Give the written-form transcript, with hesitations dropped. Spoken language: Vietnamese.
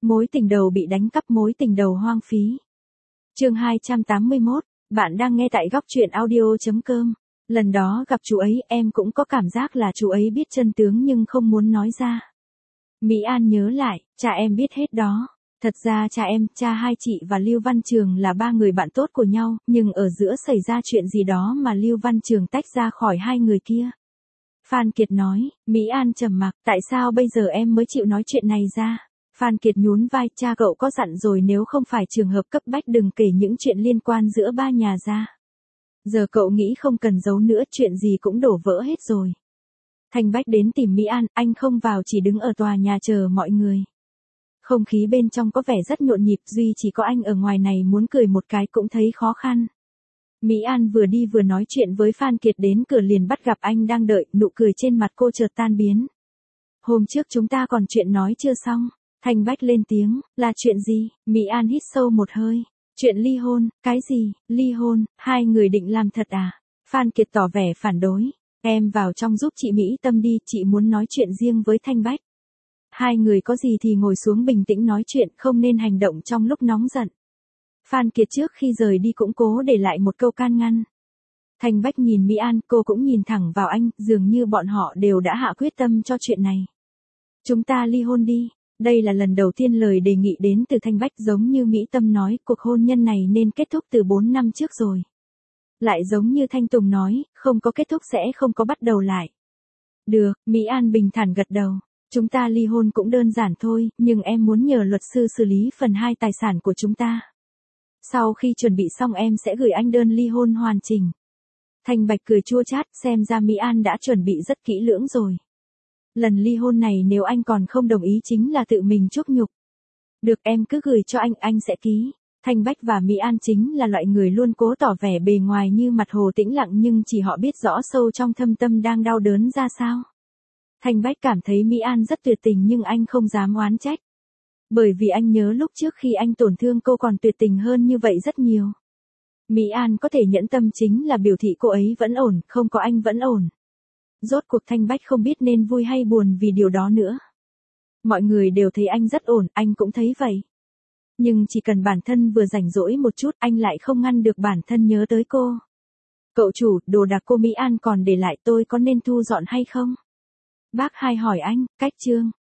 Mối tình đầu bị đánh cắp, mối tình đầu hoang phí. Chương 281, bạn đang nghe tại góc truyện audio.com. Lần đó gặp chú ấy, em cũng có cảm giác là chú ấy biết chân tướng nhưng không muốn nói ra. Mỹ An nhớ lại, cha em biết hết đó. Thật ra cha em, cha hai chị và Lưu Văn Trường là ba người bạn tốt của nhau, nhưng ở giữa xảy ra chuyện gì đó mà Lưu Văn Trường tách ra khỏi hai người kia. Phan Kiệt nói, Mỹ An trầm mặc, tại sao bây giờ em mới chịu nói chuyện này ra? Phan Kiệt nhún vai, cha cậu có dặn rồi nếu không phải trường hợp cấp bách đừng kể những chuyện liên quan giữa ba nhà ra. Giờ cậu nghĩ không cần giấu nữa, chuyện gì cũng đổ vỡ hết rồi. Thanh Bách đến tìm Mỹ An, anh không vào chỉ đứng ở tòa nhà chờ mọi người. Không khí bên trong có vẻ rất nhộn nhịp, duy chỉ có anh ở ngoài này muốn cười một cái cũng thấy khó khăn. Mỹ An vừa đi vừa nói chuyện với Phan Kiệt, đến cửa liền bắt gặp anh đang đợi, nụ cười trên mặt cô chợt tan biến. Hôm trước chúng ta còn chuyện nói chưa xong. Thanh Bách lên tiếng, là chuyện gì? Mỹ An hít sâu một hơi. Chuyện ly hôn. Cái gì? Ly hôn? Hai người định làm thật à? Phan Kiệt tỏ vẻ phản đối. Em vào trong giúp chị Mỹ Tâm đi, chị muốn nói chuyện riêng với Thanh Bách. Hai người có gì thì ngồi xuống bình tĩnh nói chuyện, không nên hành động trong lúc nóng giận. Phan Kiệt trước khi rời đi cũng cố để lại một câu can ngăn. Thanh Bách nhìn Mỹ An, cô cũng nhìn thẳng vào anh, dường như bọn họ đều đã hạ quyết tâm cho chuyện này. Chúng ta ly hôn đi. Đây là lần đầu tiên lời đề nghị đến từ Thanh Bách, giống như Mỹ Tâm nói, cuộc hôn nhân này nên kết thúc từ 4 năm trước rồi. Lại giống như Thanh Tùng nói, không có kết thúc sẽ không có bắt đầu lại. Được, Mỹ An bình thản gật đầu. Chúng ta ly hôn cũng đơn giản thôi, nhưng em muốn nhờ luật sư xử lý phần 2 tài sản của chúng ta. Sau khi chuẩn bị xong em sẽ gửi anh đơn ly hôn hoàn chỉnh. Thanh Bạch cười chua chát, xem ra Mỹ An đã chuẩn bị rất kỹ lưỡng rồi. Lần ly hôn này nếu anh còn không đồng ý chính là tự mình chuốc nhục. Được, em cứ gửi cho anh sẽ ký. Thanh Bách và Mỹ An chính là loại người luôn cố tỏ vẻ bề ngoài như mặt hồ tĩnh lặng, nhưng chỉ họ biết rõ sâu trong thâm tâm đang đau đớn ra sao. Thanh Bách cảm thấy Mỹ An rất tuyệt tình nhưng anh không dám oán trách. Bởi vì anh nhớ lúc trước khi anh tổn thương cô còn tuyệt tình hơn như vậy rất nhiều. Mỹ An có thể nhẫn tâm chính là biểu thị cô ấy vẫn ổn, không có anh vẫn ổn. Rốt cuộc Thanh Bách không biết nên vui hay buồn vì điều đó nữa. Mọi người đều thấy anh rất ổn, anh cũng thấy vậy. Nhưng chỉ cần bản thân vừa rảnh rỗi một chút, anh lại không ngăn được bản thân nhớ tới cô. Cậu chủ, đồ đạc cô Mỹ An còn để lại tôi có nên thu dọn hay không? Bác Hai hỏi anh, cách chương.